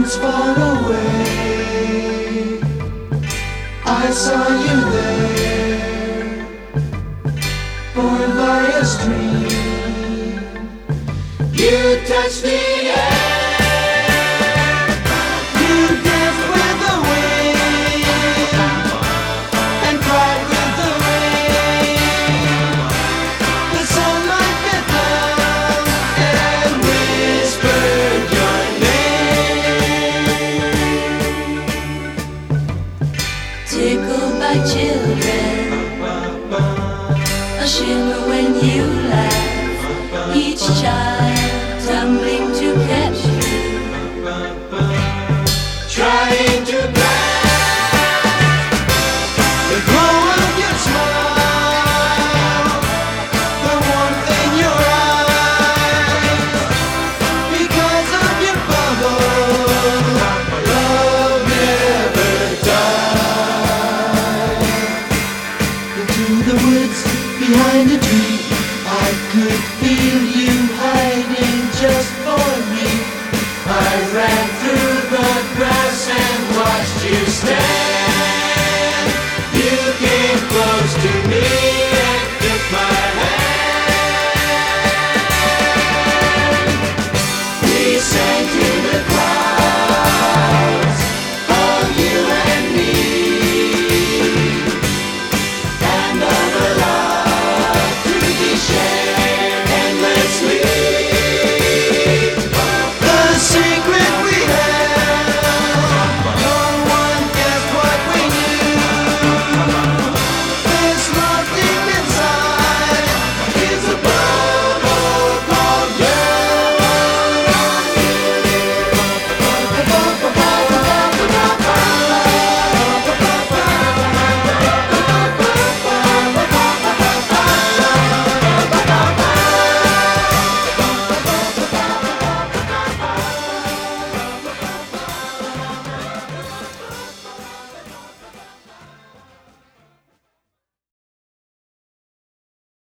distance far away, I saw you there, born by a stream. You touched the air, you danced with the wind, and cried with the rain. The sunlight bit down and whispered your name. Tickled by children, a shimmer when you laugh, each child tumbling to catch you, Trying to grasp the glow of your smile, the warmth in your eyes. Because of your bubble, love never dies. Into the woods behind a tree, I could feel you hiding just for me. I ran through the grass and watched you stay.